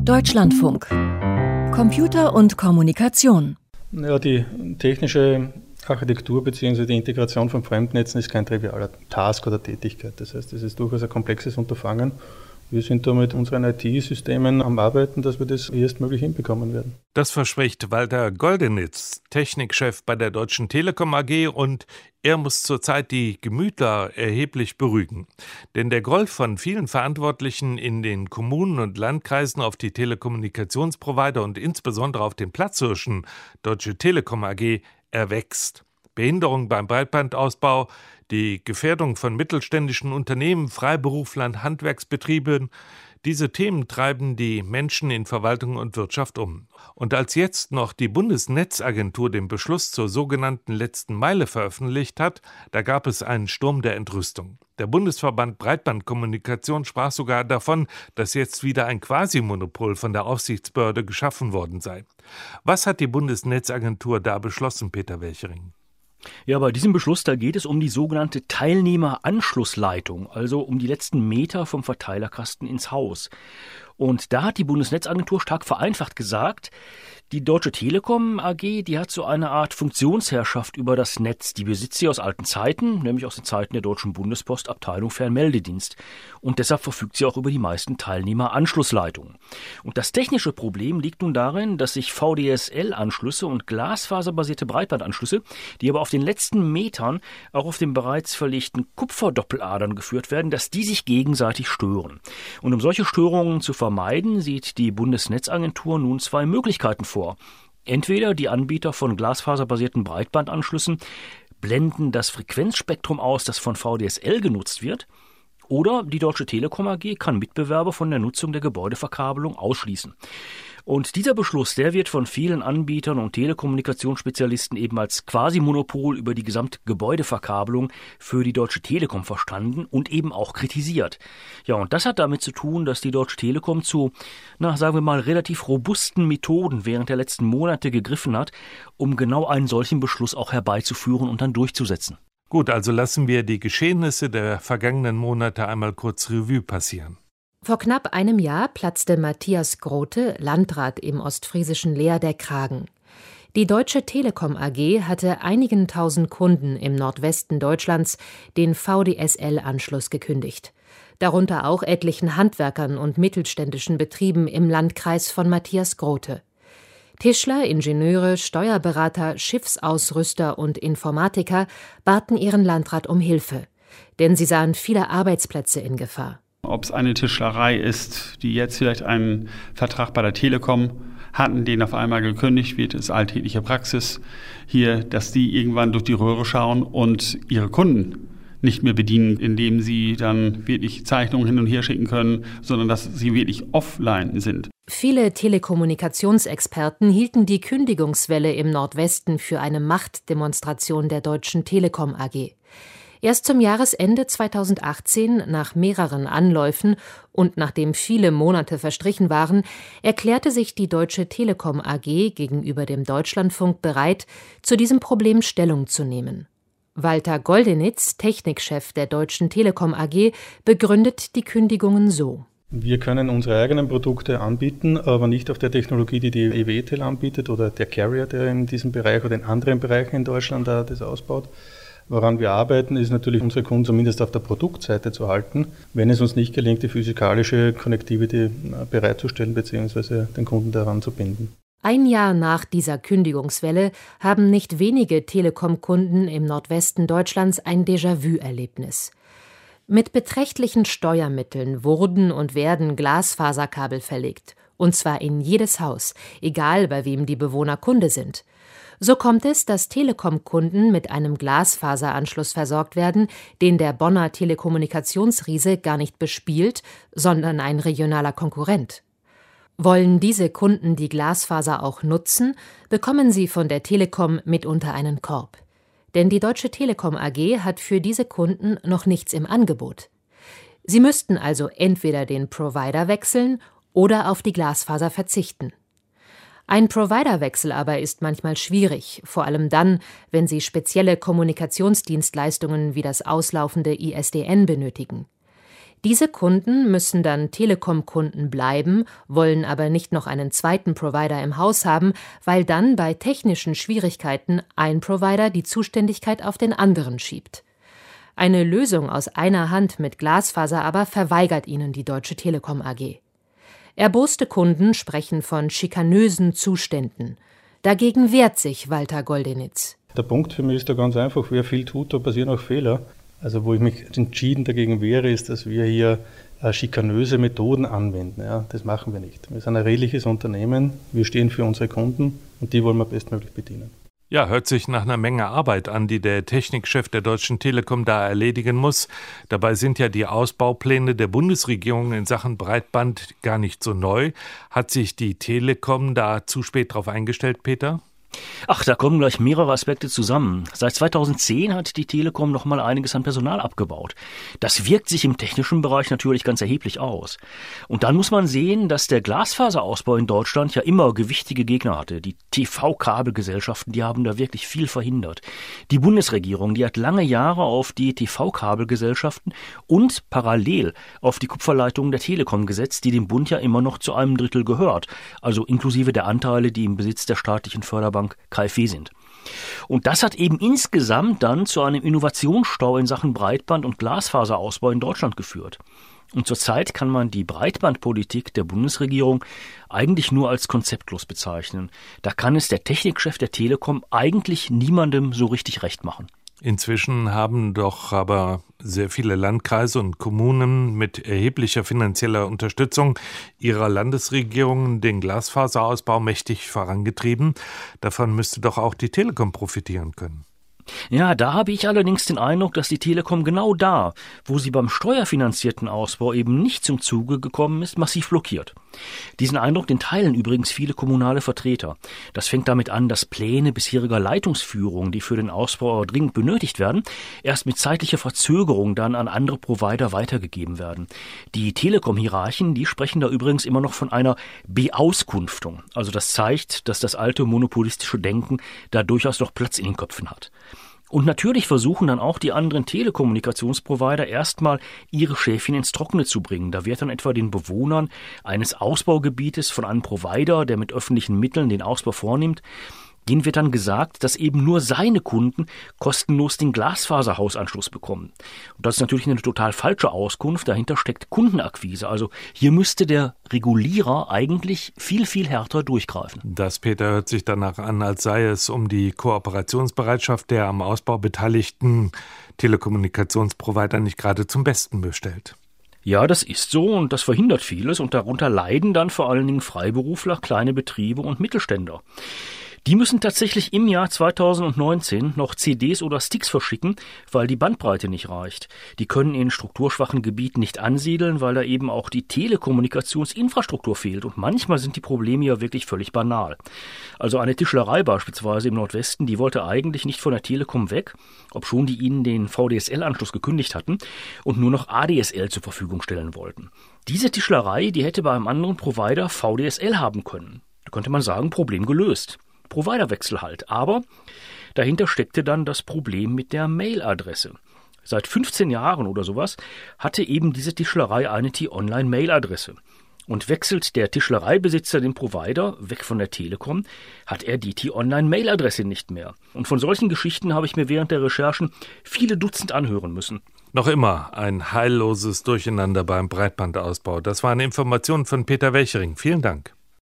Deutschlandfunk. Computer und Kommunikation. Ja, die technische Architektur bzw. die Integration von Fremdnetzen ist kein trivialer Task oder Tätigkeit. Das heißt, es ist durchaus ein komplexes Unterfangen. Wir sind da mit unseren IT-Systemen am Arbeiten, dass wir das erstmöglich hinbekommen werden. Das verspricht Walter Goldenitz, Technikchef bei der Deutschen Telekom AG, und er muss zurzeit die Gemüter erheblich beruhigen. Denn der Groll von vielen Verantwortlichen in den Kommunen und Landkreisen auf die Telekommunikationsprovider und insbesondere auf den Platzhirschen Deutsche Telekom AG erwächst. Behinderung beim Breitbandausbau, die Gefährdung von mittelständischen Unternehmen, Freiberuflern, Handwerksbetrieben, diese Themen treiben die Menschen in Verwaltung und Wirtschaft um. Und als jetzt noch die Bundesnetzagentur den Beschluss zur sogenannten letzten Meile veröffentlicht hat, da gab es einen Sturm der Entrüstung. Der Bundesverband Breitbandkommunikation sprach sogar davon, dass jetzt wieder ein Quasi-Monopol von der Aufsichtsbehörde geschaffen worden sei. Was hat die Bundesnetzagentur da beschlossen, Peter Welchering? Ja, bei diesem Beschluss, da geht es um die sogenannte Teilnehmeranschlussleitung, also um die letzten Meter vom Verteilerkasten ins Haus. Und da hat die Bundesnetzagentur stark vereinfacht gesagt, die Deutsche Telekom AG, die hat so eine Art Funktionsherrschaft über das Netz. Die besitzt sie aus alten Zeiten, nämlich aus den Zeiten der Deutschen Bundespost, Abteilung Fernmeldedienst. Und deshalb verfügt sie auch über die meisten Teilnehmeranschlussleitungen. Und das technische Problem liegt nun darin, dass sich VDSL-Anschlüsse und glasfaserbasierte Breitbandanschlüsse, die aber auf den letzten Metern auch auf den bereits verlegten Kupferdoppeladern geführt werden, dass die sich gegenseitig stören. Und um solche Störungen zu vermeiden, sieht die Bundesnetzagentur nun zwei Möglichkeiten vor. Entweder die Anbieter von glasfaserbasierten Breitbandanschlüssen blenden das Frequenzspektrum aus, das von VDSL genutzt wird, oder die Deutsche Telekom AG kann Mitbewerber von der Nutzung der Gebäudeverkabelung ausschließen. Und dieser Beschluss, der wird von vielen Anbietern und Telekommunikationsspezialisten eben als Quasi-Monopol über die gesamte Gebäudeverkabelung für die Deutsche Telekom verstanden und eben auch kritisiert. Ja, und das hat damit zu tun, dass die Deutsche Telekom zu, sagen wir mal, relativ robusten Methoden während der letzten Monate gegriffen hat, um genau einen solchen Beschluss auch herbeizuführen und dann durchzusetzen. Gut, also lassen wir die Geschehnisse der vergangenen Monate einmal kurz Revue passieren. Vor knapp einem Jahr platzte Matthias Grote, Landrat im ostfriesischen Leer, der Kragen. Die Deutsche Telekom AG hatte einigen tausend Kunden im Nordwesten Deutschlands den VDSL-Anschluss gekündigt. Darunter auch etlichen Handwerkern und mittelständischen Betrieben im Landkreis von Matthias Grote. Tischler, Ingenieure, Steuerberater, Schiffsausrüster und Informatiker baten ihren Landrat um Hilfe, denn sie sahen viele Arbeitsplätze in Gefahr. Ob es eine Tischlerei ist, die jetzt vielleicht einen Vertrag bei der Telekom hatten, den auf einmal gekündigt wird, ist alltägliche Praxis hier, dass die irgendwann durch die Röhre schauen und ihre Kunden nicht mehr bedienen, indem sie dann wirklich Zeichnungen hin und her schicken können, sondern dass sie wirklich offline sind. Viele Telekommunikationsexperten hielten die Kündigungswelle im Nordwesten für eine Machtdemonstration der Deutschen Telekom AG. Erst zum Jahresende 2018, nach mehreren Anläufen und nachdem viele Monate verstrichen waren, erklärte sich die Deutsche Telekom AG gegenüber dem Deutschlandfunk bereit, zu diesem Problem Stellung zu nehmen. Walter Goldenitz, Technikchef der Deutschen Telekom AG, begründet die Kündigungen so. Wir können unsere eigenen Produkte anbieten, aber nicht auf der Technologie, die die EWTEL anbietet oder der Carrier, der in diesem Bereich oder in anderen Bereichen in Deutschland das ausbaut. Woran wir arbeiten, ist natürlich, unsere Kunden zumindest auf der Produktseite zu halten, wenn es uns nicht gelingt, die physikalische Connectivity bereitzustellen bzw. den Kunden daran zu binden. Ein Jahr nach dieser Kündigungswelle haben nicht wenige Telekom-Kunden im Nordwesten Deutschlands ein Déjà-vu-Erlebnis. Mit beträchtlichen Steuermitteln wurden und werden Glasfaserkabel verlegt, und zwar in jedes Haus, egal bei wem die Bewohner Kunde sind. So kommt es, dass Telekom-Kunden mit einem Glasfaseranschluss versorgt werden, den der Bonner Telekommunikationsriese gar nicht bespielt, sondern ein regionaler Konkurrent. Wollen diese Kunden die Glasfaser auch nutzen, bekommen sie von der Telekom mitunter einen Korb. Denn die Deutsche Telekom AG hat für diese Kunden noch nichts im Angebot. Sie müssten also entweder den Provider wechseln oder auf die Glasfaser verzichten. Ein Providerwechsel aber ist manchmal schwierig, vor allem dann, wenn Sie spezielle Kommunikationsdienstleistungen wie das auslaufende ISDN benötigen. Diese Kunden müssen dann Telekom-Kunden bleiben, wollen aber nicht noch einen zweiten Provider im Haus haben, weil dann bei technischen Schwierigkeiten ein Provider die Zuständigkeit auf den anderen schiebt. Eine Lösung aus einer Hand mit Glasfaser aber verweigert ihnen die Deutsche Telekom AG. Erboste Kunden sprechen von schikanösen Zuständen. Dagegen wehrt sich Walter Goldenitz. Der Punkt für mich ist da ganz einfach, wer viel tut, da passieren auch Fehler. Also wo ich mich entschieden dagegen wehre, ist, dass wir hier schikanöse Methoden anwenden. Ja, das machen wir nicht. Wir sind ein redliches Unternehmen, wir stehen für unsere Kunden und die wollen wir bestmöglich bedienen. Ja, hört sich nach einer Menge Arbeit an, die der Technikchef der Deutschen Telekom da erledigen muss. Dabei sind ja die Ausbaupläne der Bundesregierung in Sachen Breitband gar nicht so neu. Hat sich die Telekom da zu spät drauf eingestellt, Peter? Ach, da kommen gleich mehrere Aspekte zusammen. Seit 2010 hat die Telekom noch mal einiges an Personal abgebaut. Das wirkt sich im technischen Bereich natürlich ganz erheblich aus. Und dann muss man sehen, dass der Glasfaserausbau in Deutschland ja immer gewichtige Gegner hatte. Die TV-Kabelgesellschaften, die haben da wirklich viel verhindert. Die Bundesregierung, die hat lange Jahre auf die TV-Kabelgesellschaften und parallel auf die Kupferleitungen der Telekom gesetzt, die dem Bund ja immer noch zu einem Drittel gehört. Also inklusive der Anteile, die im Besitz der staatlichen Förderbank KfW sind. Und das hat eben insgesamt dann zu einem Innovationsstau in Sachen Breitband- und Glasfaserausbau in Deutschland geführt. Und zurzeit kann man die Breitbandpolitik der Bundesregierung eigentlich nur als konzeptlos bezeichnen. Da kann es der Technikchef der Telekom eigentlich niemandem so richtig recht machen. Inzwischen haben doch aber sehr viele Landkreise und Kommunen mit erheblicher finanzieller Unterstützung ihrer Landesregierungen den Glasfaserausbau mächtig vorangetrieben. Davon müsste doch auch die Telekom profitieren können. Ja, da habe ich allerdings den Eindruck, dass die Telekom genau da, wo sie beim steuerfinanzierten Ausbau eben nicht zum Zuge gekommen ist, massiv blockiert. Diesen Eindruck, den teilen übrigens viele kommunale Vertreter. Das fängt damit an, dass Pläne bisheriger Leitungsführung, die für den Ausbau dringend benötigt werden, erst mit zeitlicher Verzögerung dann an andere Provider weitergegeben werden. Die Telekom-Hierarchen, die sprechen da übrigens immer noch von einer Beauskunftung. Also das zeigt, dass das alte monopolistische Denken da durchaus noch Platz in den Köpfen hat. Und natürlich versuchen dann auch die anderen Telekommunikationsprovider erstmal ihre Schäfchen ins Trockene zu bringen. Da wird dann etwa den Bewohnern eines Ausbaugebietes von einem Provider, der mit öffentlichen Mitteln den Ausbau vornimmt, denen wird dann gesagt, dass eben nur seine Kunden kostenlos den Glasfaserhausanschluss bekommen. Und das ist natürlich eine total falsche Auskunft. Dahinter steckt Kundenakquise. Also hier müsste der Regulierer eigentlich viel, viel härter durchgreifen. Das, Peter, hört sich danach an, als sei es um die Kooperationsbereitschaft der am Ausbau beteiligten Telekommunikationsprovider nicht gerade zum Besten bestellt. Ja, das ist so und das verhindert vieles und darunter leiden dann vor allen Dingen Freiberufler, kleine Betriebe und Mittelständler. Die müssen tatsächlich im Jahr 2019 noch CDs oder Sticks verschicken, weil die Bandbreite nicht reicht. Die können in strukturschwachen Gebieten nicht ansiedeln, weil da eben auch die Telekommunikationsinfrastruktur fehlt. Und manchmal sind die Probleme ja wirklich völlig banal. Also eine Tischlerei beispielsweise im Nordwesten, die wollte eigentlich nicht von der Telekom weg, obschon die ihnen den VDSL-Anschluss gekündigt hatten und nur noch ADSL zur Verfügung stellen wollten. Diese Tischlerei, die hätte bei einem anderen Provider VDSL haben können. Da könnte man sagen, Problem gelöst. Providerwechsel halt. Aber dahinter steckte dann das Problem mit der Mailadresse. Seit 15 Jahren oder sowas hatte eben diese Tischlerei eine T-Online-Mailadresse. Und wechselt der Tischlereibesitzer den Provider weg von der Telekom, hat er die T-Online-Mailadresse nicht mehr. Und von solchen Geschichten habe ich mir während der Recherchen viele Dutzend anhören müssen. Noch immer ein heilloses Durcheinander beim Breitbandausbau. Das war eine Information von Peter Welchering. Vielen Dank.